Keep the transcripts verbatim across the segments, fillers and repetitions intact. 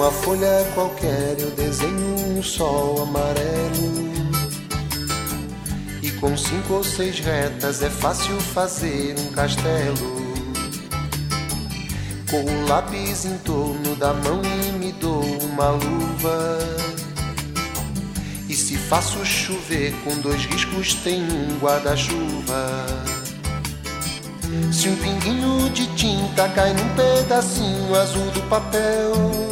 Numa folha qualquer eu desenho um sol amarelo, e com cinco ou seis retas é fácil fazer um castelo. Com o lápis em torno da mão e me dou uma luva, e se faço chover com dois riscos tem um guarda-chuva. Se um pinguinho de tinta cai num pedacinho azul do papel,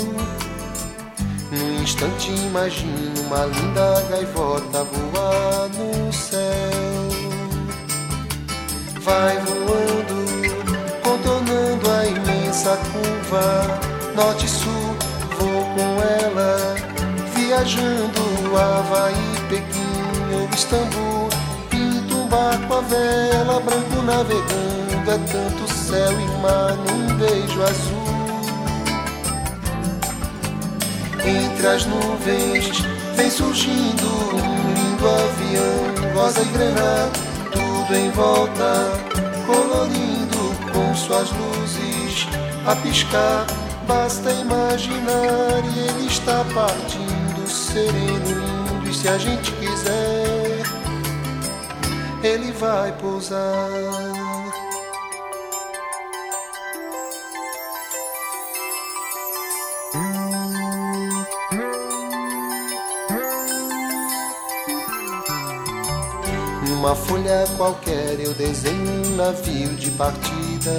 num instante imagino uma linda gaivota voar no céu. Vai voando, contornando a imensa curva, norte e sul, vou com ela, viajando Havaí, Pequim ou Istambul. Pinto um barco a vela, branco navegando, é tanto céu e mar num beijo azul. Entre as nuvens vem surgindo um lindo avião, rosa e grená, tudo em volta, colorindo com suas luzes a piscar. Basta imaginar e ele está partindo, sereno, lindo, e se a gente quiser, ele vai pousar. Numa folha qualquer eu desenho um navio de partida,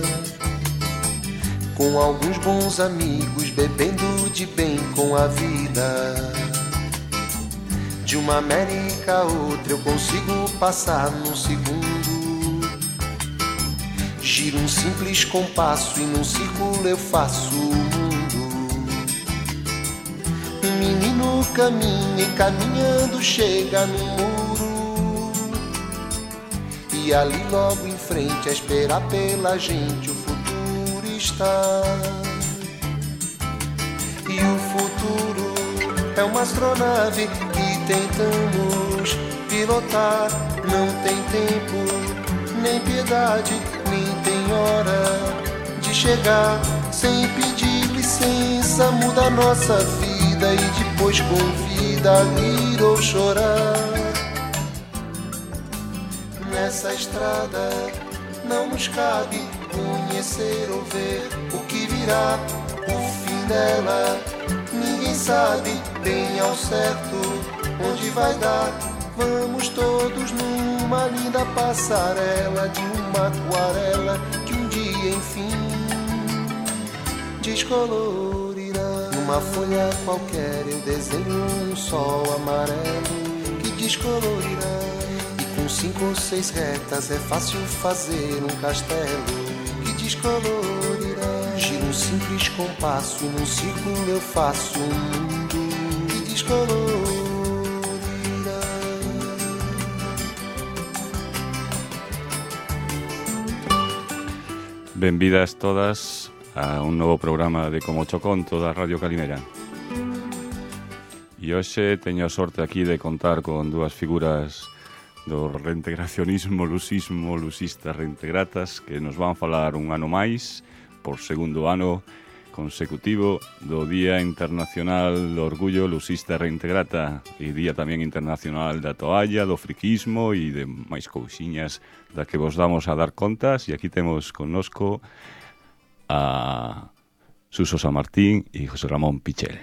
com alguns bons amigos bebendo de bem com a vida. De uma América a outra eu consigo passar num segundo. Giro um simples compasso e num círculo eu faço o mundo. Um menino caminha e caminhando chega no muro, e ali logo em frente a esperar pela gente o futuro está. E o futuro é uma astronave que tentamos pilotar. Não tem tempo, nem piedade, nem tem hora de chegar. Sem pedir licença muda a nossa vida e depois convida a rir ou chorar. Nessa estrada não nos cabe conhecer ou ver o que virá, o fim dela. Ninguém sabe bem ao certo onde vai dar. Vamos todos numa linda passarela de uma aquarela que um dia enfim descolorirá. Numa folha qualquer eu desenho um sol amarelo que descolorirá. Com cinco ou seis retas é fácil fazer um castelo que descolorirá. Giro um simples compasso e num círculo eu faço um mundo que descolorirá. Benvidas todas a un novo programa de Como Choconto da Radio Calimera. E hoxe teño a sorte aquí de contar con dúas figuras do reintegracionismo, lusismo, lusistas reintegratas, que nos van falar un ano máis, por segundo ano consecutivo, do Día Internacional do Orgullo Lusista Reintegrata e Día tamén Internacional da Toalla, do friquismo e de máis cousiñas da que vos damos a dar contas. E aquí temos connosco a Suso San Martín e José Ramón Pichel.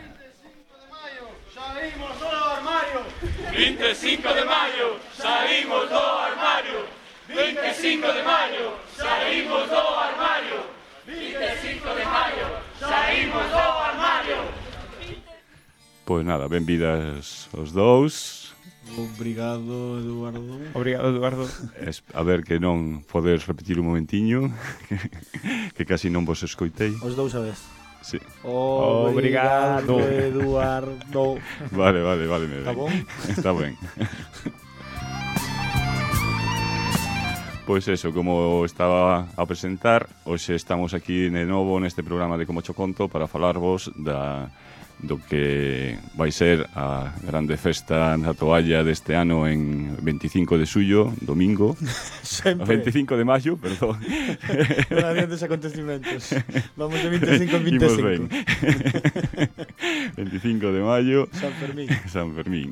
vinte e cinco de maio, saímos do armario. vinte e cinco de maio, saímos do armario. vinte e cinco de maio, saímos do armario. Pois nada, benvidas os dous. Obrigado, Eduardo. Obrigado, Eduardo. Es, a ver que non podes repetir un momentiño, que, que casi non vos escoitei. Os dous a vez. Sí. Obrigado, Eduardo. Vale, vale, vale. Está bon? Está ben. Pois eso, como estaba a presentar, hoxe estamos aquí de novo neste programa de Como Cho Conto para falarvos da, do que vai ser a grande festa da toalla deste ano en veinticinco de xullo, domingo. Sempre. veinticinco de maio, perdón. Non adiantes acontecimentos. Vamos de veinticinco en Imos veinticinco. ben. veinticinco de maio. San Fermín. San Fermín.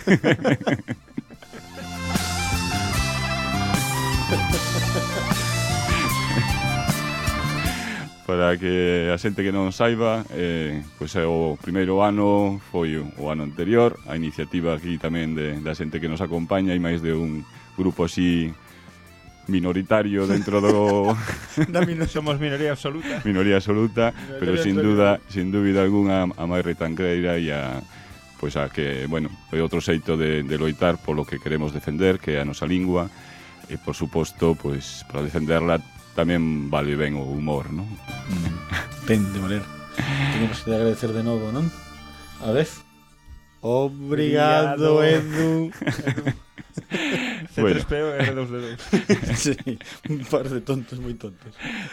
Para que a xente que non saiba, eh, pois é o primeiro ano, foi o ano anterior, a iniciativa aquí tamén de, da xente que nos acompaña e máis de un grupo así minoritario dentro do Da min- somos minoría absoluta. minoría absoluta, Minoría pero sin absoluta. duda, sin dúbida algunha a máis retranqueira e a pois a que, bueno, é outro xeito de, de loitar polo que queremos defender, que é a nosa lingua, e por suposto, pois para defenderla tamén vale ben o humor, non? Mm, ten de valer. Tenemos que agradecer de novo, non? A vez. Obrigado, Edu. C Bueno. tres P O e R dos D dos. Sí, un par de tontos moi tontos.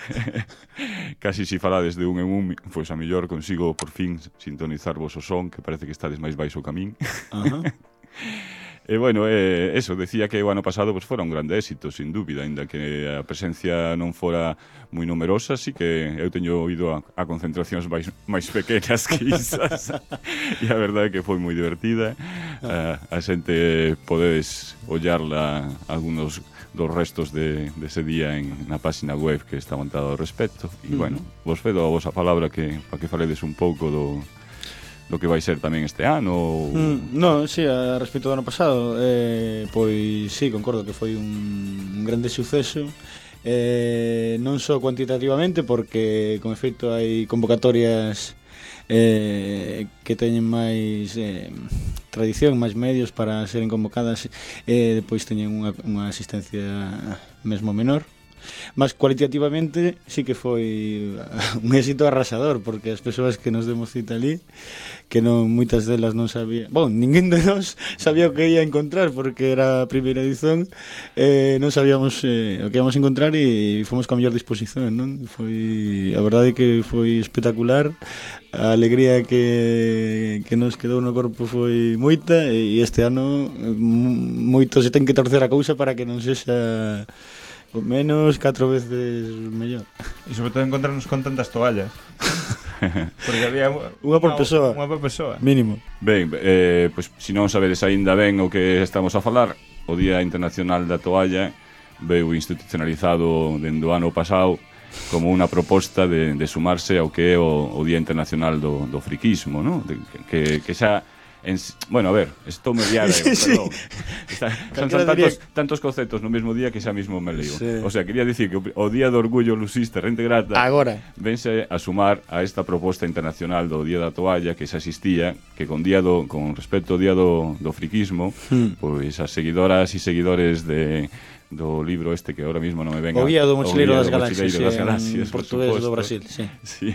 Casi si falades de un en un, pois a mellor consigo por fin sintonizarvos o son, que parece que estades máis baixo ca min. Ajá. E bueno, eh, eso, decía que o ano pasado pues, fora un grande éxito, sin dúbida, ainda que a presencia non fora moi numerosa, sí que eu teño ido a, a concentracións máis, máis pequenas que isas, e a verdade é que foi moi divertida. A, a xente podedes ollarla algunos dos restos de, de ese día en, na página web que está montada ao respecto. E, bueno, vos fedo a vosa palabra que, para que faledes un pouco do... do que vai ser tamén este ano ou... Mm, no, sí, a respecto do ano pasado, eh, pois sí, concordo que foi un, un grande suceso, eh, non só cuantitativamente, porque con efecto hai convocatorias eh, que teñen máis eh, tradición, máis medios para seren convocadas, e eh, depois teñen unha, unha asistencia mesmo menor. Mas cualitativamente sí que foi un éxito arrasador, porque as persoas que nos demos cita ali, que non moitas delas non sabía, bon, ninguén de nós sabía o que ia encontrar, porque era a primeira edición, eh, non sabíamos eh, o que íamos encontrar e fomos con a mellor disposición, non? Foi, a verdade é que foi espectacular, a alegría que, que nos quedou no corpo foi moita, e este ano moito se ten que torcer a cousa para que non sexa o menos catro veces mellor. E sobre todo encontrarnos con tantas toallas. Porque había Unha por persoa. Unha por persoa. Mínimo. Ben, eh, pois se non sabedes aínda ben o que estamos a falar, o Día Internacional da Toalla veu institucionalizado dende o ano pasado como unha proposta de, de sumarse ao que é o, o Día Internacional do, do friquismo, ¿no? De, que, que xa En, bueno, a ver, estou me liada, sí, perdón. sí. Está, son, son tantos, tantos conceptos no mesmo día que xa mismo me leo. Sí. O sea, quería dicir que o, o Día do Orgullo Lusista Rente Grata Agora vense a sumar a esta proposta internacional do Día da Toalla que xa existía, que con día do, con respecto ao Día do, do friquismo, hmm. pois as seguidoras e seguidores de do libro este que ahora mismo non me venga, o Guía do Mochileiro das Galaxias, das Galaxias, en portugués do Brasil, sí. Sí.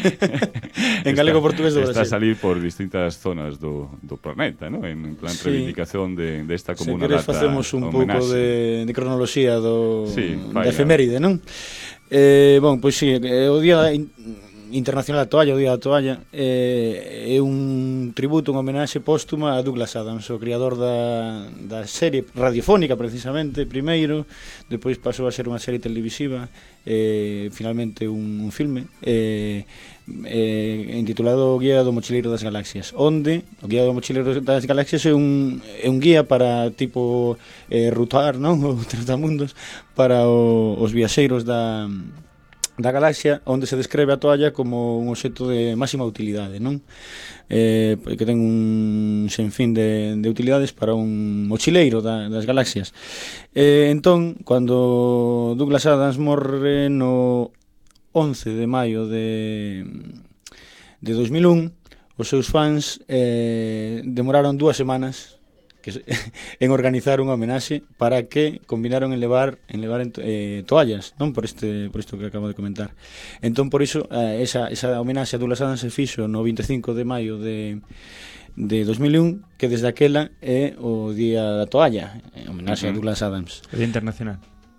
En galego portugués do Brasil. Está a salir por distintas zonas do, do planeta, ¿no? En plan sí. reivindicación de, de esta como Se unha queres data facemos un pouco de, de cronoloxía do sí, da efeméride, non? Eh, bon, pois si, sí, o Día Internacional da Toalla, o Día da Toalla, eh, é un tributo, un homenaxe póstuma a Douglas Adams, o criador da, da serie radiofónica, precisamente, primeiro, depois pasou a ser unha serie televisiva, eh, finalmente un, un filme, eh, eh, intitulado O Guía do Mochileiro das Galaxias, onde o Guía do Mochileiro das Galaxias é un, é un guía para tipo eh, rutar, non? O trotamundos para o, os viaxeiros da da galaxia, onde se describe a toalla como un obxecto de máxima utilidade, non? Eh, que ten un senfín de, de utilidades para un mochileiro da, das galaxias. Eh, entón, cando Douglas Adams morre no once de maio de, de dos mil un, os seus fans eh, demoraron dúas semanas que, en organizar unha homenaxe para que combinaron en levar en levar en, eh, toallas, non por este por isto que acabo de comentar. Entón por iso eh, esa esa homenaxe a Douglas Adams se fixo no vinte e cinco de maio de de dos mil un, que desde aquela é o Día da Toalla, homenaxe uh -huh. a Douglas Adams. O Día Internacional.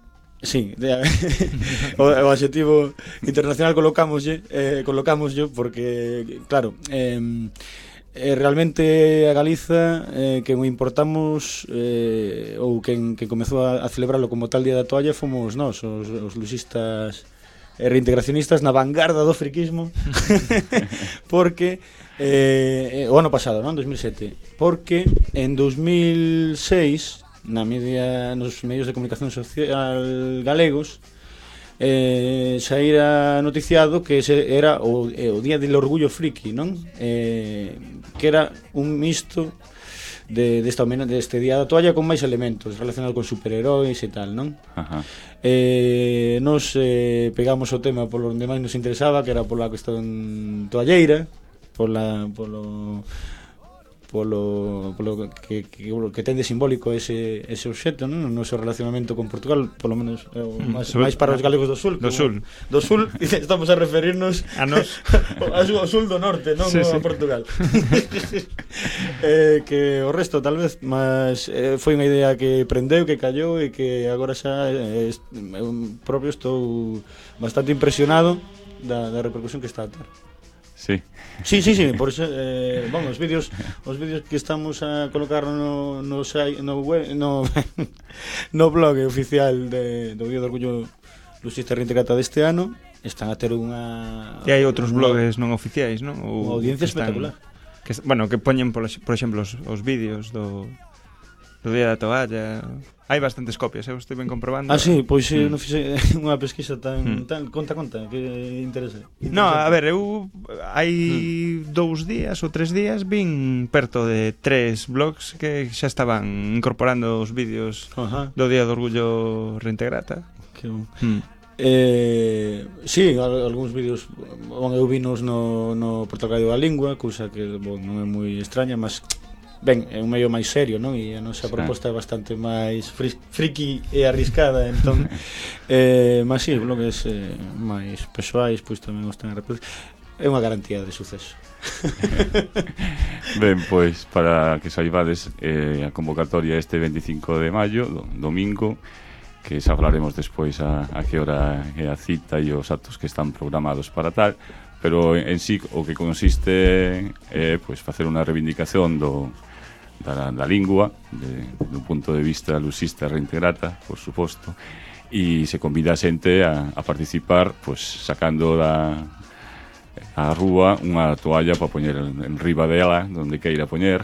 Sí, o, o adxetivo internacional colocámoslle, eh, colocámoslle porque, claro, eh, eh, realmente a Galiza eh, que o importamos eh, ou quen que comezou a, a celebrarlo como tal Día da Toalla fomos nós, os, os luxistas e reintegracionistas na vanguarda do friquismo porque eh, o ano pasado, non? dos mil sete, porque en dos mil seis na media, nos medios de comunicación social galegos eh, saíra noticiado que ese era o, eh, o Día del Orgullo Friki, non? Eh, que era un misto de, desta, de este Día da Toalla con máis elementos relacionados con superheróis e tal, non? Ajá. Eh, nos eh, pegamos o tema polo onde máis nos interesaba, que era pola cuestión toalleira, pola, polo polo, polo que, que, que ten de simbólico ese, ese obxecto, non? O noso relacionamento con Portugal, polo menos é o máis, máis para os galegos do sul, do sul, do sul, estamos a referirnos a nos ao sul do norte, non sí, a sí. Portugal. eh, que o resto tal vez, mas eh, foi unha idea que prendeu, que callou e que agora xa eh, eu propio estou bastante impresionado da, da repercusión que está a ter. Sí. Sí, sí, sí, por eso, eh, bueno, os vídeos, os vídeos que estamos a colocar no no no web, no no blog oficial de do Día do Orgullo Luxista Reintegrata deste ano están a ter unha e hai outros blogs non oficiais, non? Ou audiencia espectacular. Que, bueno, que poñen por, por exemplo os, os vídeos do do Día da Toalla. Hai bastantes copias, eu estive comprobando. Ah, sí, pois mm. non fixe unha pesquisa tan, mm. tan conta, conta, que interesa. No, a ver, eu hai mm. dous días ou tres días vin perto de tres blogs que xa estaban incorporando os vídeos uh-huh. do Día do Orgullo Reintegrata. Que bon. Mm. Eh, sí, algúns vídeos bon, eu vinos no, no Portal da Lingua, cousa que bon, non é moi extraña, mas ben, é un medio máis serio, non? E a nosa proposta é bastante máis fri friki e arriscada, entón eh, mas si, sí, blogs eh, máis persoais, pois tamén os ten a reproducir. É unha garantía de suceso. Ben, pois, para que saibades eh, a convocatoria este veinticinco de maio, do, domingo, que xa falaremos despois a, a que hora é a cita e os actos que están programados para tal, pero en, en sí o que consiste é pois, facer unha reivindicación do Da, da lingua de, do punto de vista luxista reintegrata, por suposto, e se convida a xente a, a participar, pues, sacando da a rúa unha toalla para poñer en riba dela onde queira poñer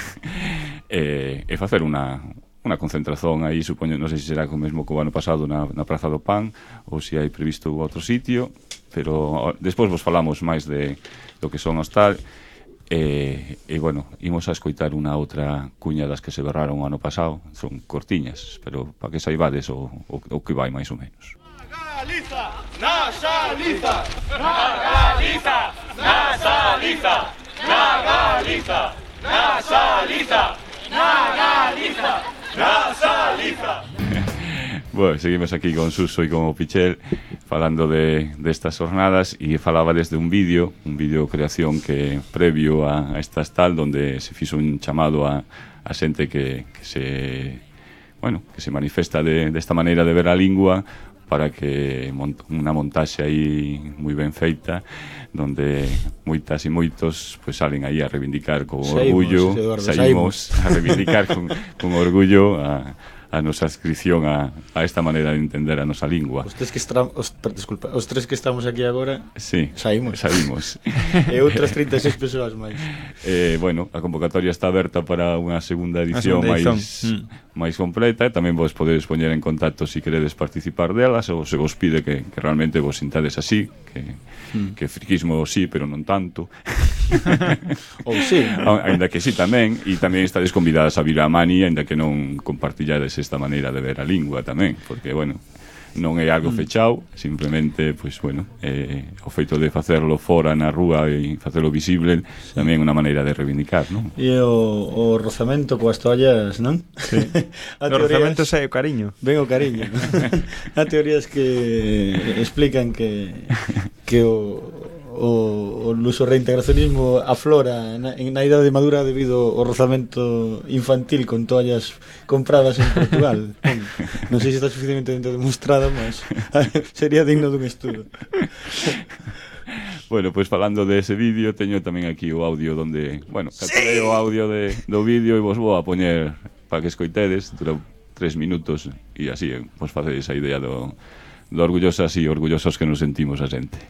e, e facer unha unha concentración aí, supoño, non sei se será o mesmo que o ano pasado na, na Praza do Pan ou se hai previsto outro sitio, pero despois vos falamos máis de do que son os tal. E, e bueno, imos a escoitar unha outra cuña das que se berraron o ano pasado. Son cortiñas, pero para que saibades o, o, o que vai máis ou menos. Galiza, na Galiza, na Galiza, na Galiza, na Galiza, na Galiza, na Galiza, na Galiza. Bueno, seguimos aquí con Suso e con o Pichel falando de destas jornadas e falaba desde un vídeo, un vídeo creación que previo a, a estas tal, donde se fixo un chamado a, a xente que, que se bueno, que se manifesta de desta maneira de ver a lingua para que mont unha montaxe aí moi ben feita donde moitas e moitos pues, salen aí a reivindicar con saímos, orgullo Eduardo, saímos, saímos a reivindicar con, con orgullo a a nosa adscripción a, a esta maneira de entender a nosa lingua. Os tres que estamos, os, disculpa, os tres que estamos aquí agora, sí, saímos. Saímos. E outras trinta e seis persoas máis. Eh, bueno, a convocatoria está aberta para unha segunda edición máis mm. máis completa, e tamén vos podedes poñer en contacto se si queredes participar delas ou se vos pide que, que realmente vos sintades así, que mm. que friquismo sí, pero non tanto. Ou sí, ainda que sí tamén, e tamén estades convidadas a vir a Mani, ainda que non compartillades esta maneira de ver a lingua tamén, porque, bueno, non é algo fechado, simplemente, pois, bueno, eh, o feito de facerlo fora na rúa e facerlo visible sí. tamén é unha maneira de reivindicar, non? E o, o rozamento coas toallas, non? Sí. O rozamento sai o cariño. Ben o cariño. Há teorías que explican que que o o, o luso reintegracionismo aflora na, na idade madura debido ao rozamento infantil con toallas compradas en Portugal. Non sei se está suficientemente demostrado, mas sería digno dun estudo. Bueno, pois pues, falando de ese vídeo, teño tamén aquí o audio donde, bueno, capturei o audio de, do vídeo e vos vou a poñer para que escoitedes, dura tres minutos e así, vos facedes a idea do, do orgullosas e orgullosos que nos sentimos a xente.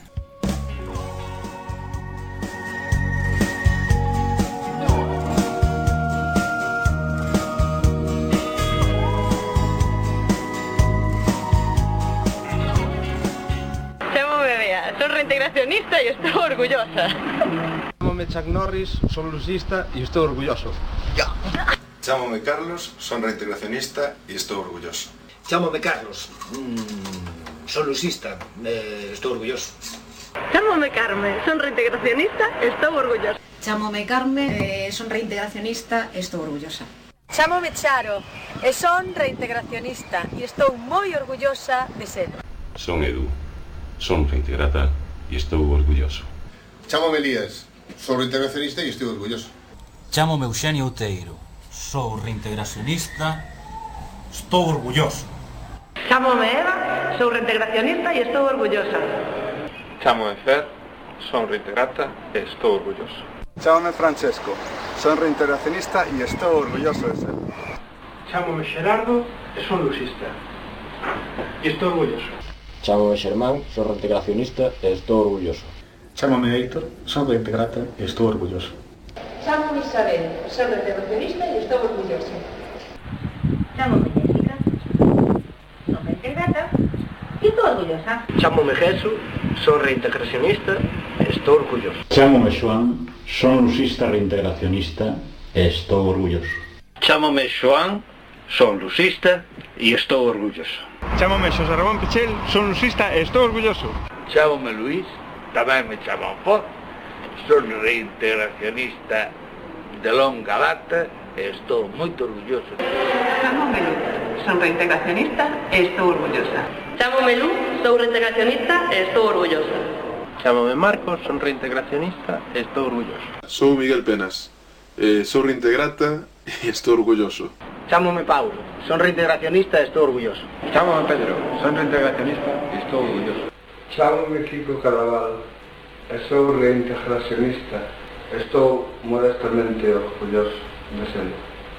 Reintegracionista y estoy orgullosa. Chámome Chuck Norris, son lusista y estoy orgulloso. Ya. Chámome Carlos, son reintegracionista y estoy orgulloso. Chámome Carlos, mm, son lusista, eh, estoy orgulloso. Chámome Carmen, son reintegracionista, estoy orgullosa. Chámome Carmen, eh, son reintegracionista, estoy orgullosa. Chámome Charo, e son reintegracionista e estou moi orgullosa de ser. Son Edu, son reintegrata e estou orgulloso. Chámome Elías, sou reintegracionista e estou orgulloso. Chámome Eugenio Outeiro, sou reintegracionista, estou orgulloso. Chámome Eva, sou reintegracionista e estou orgullosa. Chámome Fer, son reintegrata e estou orgulloso. Chámome Francesco, son reintegracionista e estou orgulloso de ser. Chámome Xerardo e son lusista e estou orgulloso. Chámome Xermán, son reintegracionista e estou orgulloso. Chámome Héctor, son reintegrata e estou orgulloso. Chámome Isabel, son reintegracionista e estou orgullosa. Chámome Jessica, son reintegrata e estou orgullosa. Chámome Jesús, son reintegracionista e estou orgulloso. Chámome Xoán, son lusista reintegracionista e estou orgulloso. Chámome Xoán, son lusista e estou orgulloso. Chámome Xosé Ramón Pichel, son lusista e estou orgulloso. Chámome Luís, tamén me chaman por, son reintegracionista de longa data e estou moito orgulloso. Chámome Lu, son reintegracionista e estou orgullosa. Chámome Lu, sou reintegracionista e estou orgullosa. Chámome Marcos, son reintegracionista e estou orgulloso. Sou Miguel Penas, eh, sou reintegrata e estou orgulloso. Chámome Paulo, son reintegracionista e estou orgulloso. Chámome Pedro, son reintegracionista e estou orgulloso. Chámome Kiko Caraval, e sou reintegracionista e estou modestamente orgulloso de ser.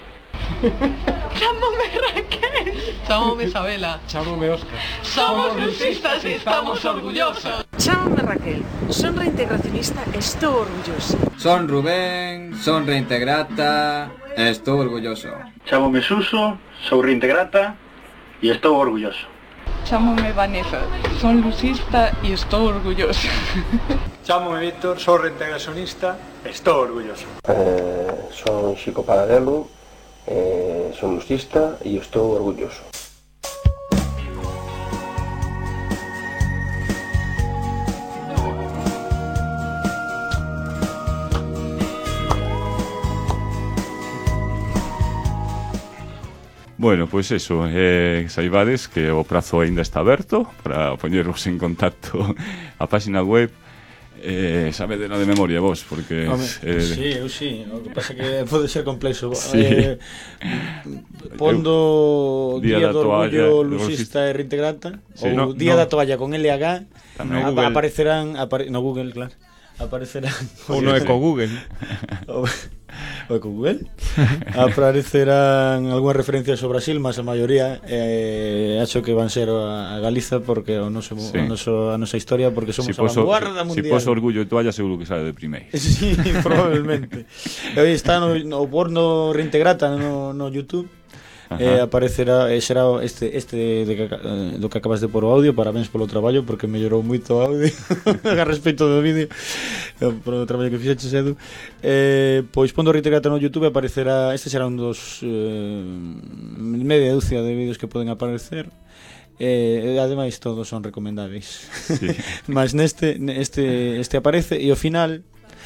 Chámome Raquel. Chámome Isabela. Chámome Óscar. Somos lusistas e estamos orgullosos. Chámome Raquel, son reintegracionista e estou orgulloso. Son Rubén, son reintegrata e estou orgulloso. Chámome Suso, sou reintegrata e estou orgulloso. Chámome Vanessa, son lusista e estou orgulloso. Chámome Víctor, sou reintegracionista e estou orgulloso. Eh, son Xico Paradelo, eh, son lusista e estou orgulloso. Bueno, pois pues eso, eh, saibades que o prazo aínda está aberto para poñervos en contacto a página web. Eh, sabedelo de memoria vos, porque Home, eh, sí, eu sí, o que pasa que pode ser complexo. Sí. Eh, pondo Día, Día da do toalla, Orgullo Lusista e Reintegrata, sí, ou no, Día no. da Toalla con L H, Tamén no, Google. aparecerán apare, no Google, claro. Aparecerán ou no Eco Google. o, o Eco Google. Aparecerán algunhas referencias ao Brasil, mas a maioría eh, acho que van ser a, a Galiza porque o noso, sí. o noso, a nosa historia porque somos si a vanguarda si, mundial. Si poso Orgullo de Toalla seguro que sale de primeiro. Sí, probablemente. Hoy está no, no porno Reintegrata no, no YouTube. Eh, aparecerá eh, será este este de que, eh, do que acabas de pôr o audio. Parabéns polo traballo porque mellorou moito o audio a respecto do vídeo, eh, polo traballo que fixeches, Edu. Eh, pois pondo Reintegrata no YouTube aparecerá, este será un dos eh, media dúcia de vídeos que poden aparecer. Eh, ademais todos son recomendáveis. Sí. Mas neste este este aparece e ao final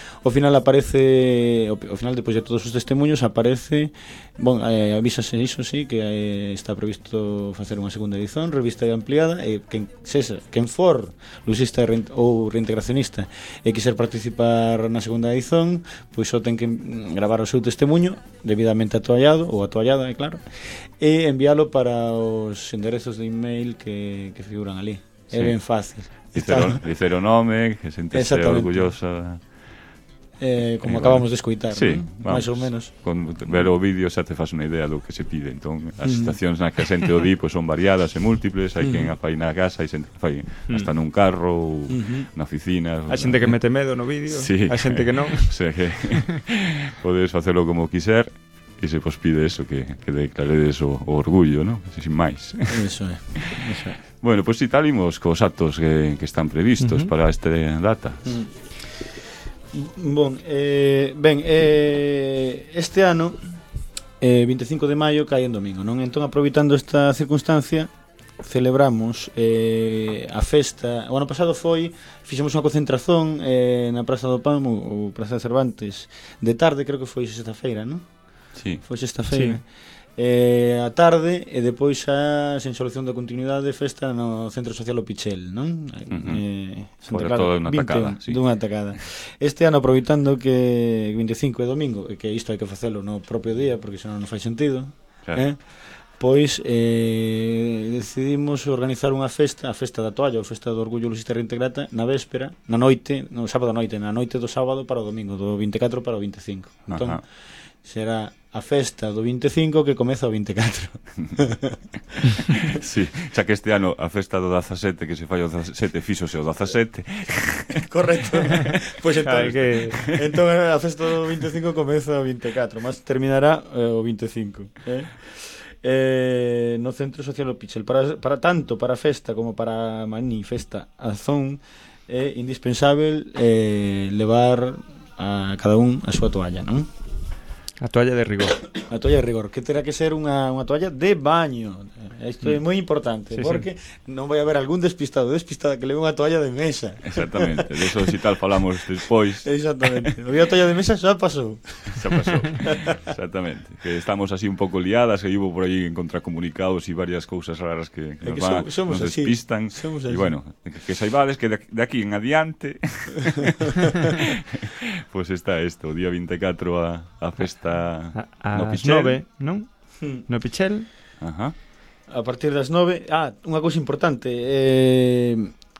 ao final aparece, ao, ao final depois de todos os testemunhos aparece, bon, eh, avísase iso, sí, que eh, está previsto facer unha segunda edición, revista ampliada, e quen sexa, quen for lusista ou reintegracionista e quiser participar na segunda edición, pois só ten que gravar o seu testemunho debidamente atoallado ou atoallada, é claro, e enviálo para os enderezos de email que, que figuran ali. Sí. É ben fácil. Dicer o nome, que sentese orgullosa. Eh, como eh, acabamos de escoitar, sí, ¿no? Máis ou menos. Con ver o vídeo xa te faz unha idea do que se pide. Entón, as estacións nas que a xente o di pois son variadas e múltiples. Hai quen a fai na casa, hai xente que fai hasta nun carro ou na oficina. Hai xente que mete medo no vídeo, sí. Hai xente que non. O sea que podes facelo como quiser e se vos pide eso, que, que declaredes o, o orgullo, ¿no? Sin máis. Eso é, eso é. Bueno, pois pues, si tal imos cos actos que, que están previstos uh -huh. para esta data. Uh -huh. Bon, eh, ben, eh, este ano eh, vinte e cinco de maio cae en domingo, non? Entón, aproveitando esta circunstancia, celebramos eh, a festa. O ano pasado foi, fixemos unha concentración eh, na Praza do Pan ou Praza de Cervantes de tarde, creo que foi sexta-feira, non? Sí. Foi sexta-feira. Sí. Eh, a tarde e depois a sen solución de continuidade festa no Centro Social O Pichel, non? Uh -huh. eh, Fora toda unha tacada, sí. Dunha tacada. Este ano, aproveitando que vinte e cinco é domingo e que isto hai que facelo no propio día porque senón non fai sentido, claro. eh? Pois eh, decidimos organizar unha festa, a festa da toalla, ou festa do orgullo lusista reintegrata, na véspera, na noite, no sábado noite, na noite do sábado para o domingo, do vinte e catro para o vinte e cinco. Entón, uh -huh. será a festa do vinte e cinco que comeza o vinte e catro. Sí, xa que este ano a festa do dezasete que se fai o dezasete fíxose o dezasete. Correcto. Pois pues entón, que... entón a festa do vinte e cinco comeza o vinte e catro, mas terminará eh, o vinte e cinco, eh? Eh, no Centro Social O Pichel. Para, para tanto para a festa como para a manifesta azón é indispensable eh, levar a cada un a súa toalla, non? A toalla de rigor. A toalla de rigor, que terá que ser unha, unha toalla de baño. Isto é moi importante, sí, porque sí. non vai haber algún despistado despistada que leve unha toalla de mesa. Exactamente, de eso si tal falamos despois. Exactamente, o día toalla de mesa xa pasou. Xa pasou, exactamente. Que estamos así un pouco liadas, que hubo por aí en contracomunicados e varias cousas raras que, que, nos, que van, somos nos despistan. E bueno, que, que saibades que de, de aquí en adiante pois pues está isto, o día vinte e catro a, a festa a, a no Pichel, nove, non? Hmm. No Pichel. Ajá. A partir das nove, ah, unha cousa importante, eh,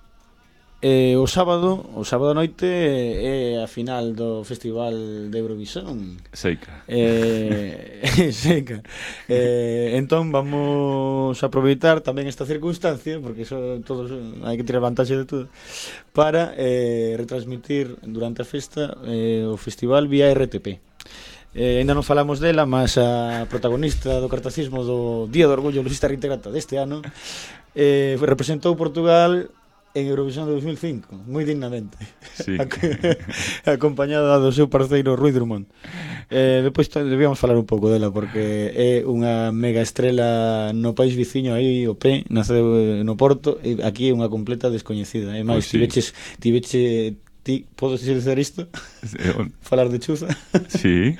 eh, o sábado, o sábado noite é a final do Festival de Eurovisión. Seica. Eh, seica. Eh, entón vamos a aproveitar tamén esta circunstancia, porque eso todos hai que tirar vantaxe de todo, para eh, retransmitir durante a festa eh, o festival vía R T P. Eh, ainda non falamos dela, mas a protagonista do cartacismo do Día do Orgullo lusista reintegrata deste ano eh, representou Portugal en Eurovisión de dos mil cinco, moi dignamente, sí. acompañada do seu parceiro Rui Drummond. Eh, depois debíamos falar un pouco dela porque é unha mega estrela no país viciño aí o P, naceu no Porto e aquí é unha completa descoñecida. E máis, pues sí. tiveches, tiveche ti, podes dizer isto? Falar de chuza? Sí,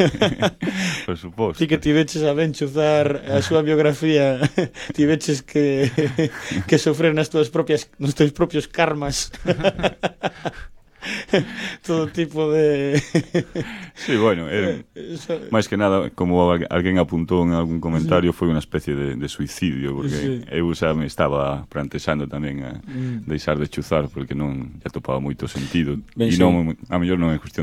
por suposto. Ti que tiveches a ben chuzar a súa biografía, tiveches que que sofrer nas túas propias, nos teus propios karmas. Todo tipo de... Sí, bueno, eh, máis que nada, como alguén apuntou en algún comentario, sí. foi unha especie de, de suicidio, porque sí. eu xa me estaba plantexando tamén a mm. deixar de chuzar, porque non lle atopaba moito sentido. Ben, e sí. non, a mellor non é cuestión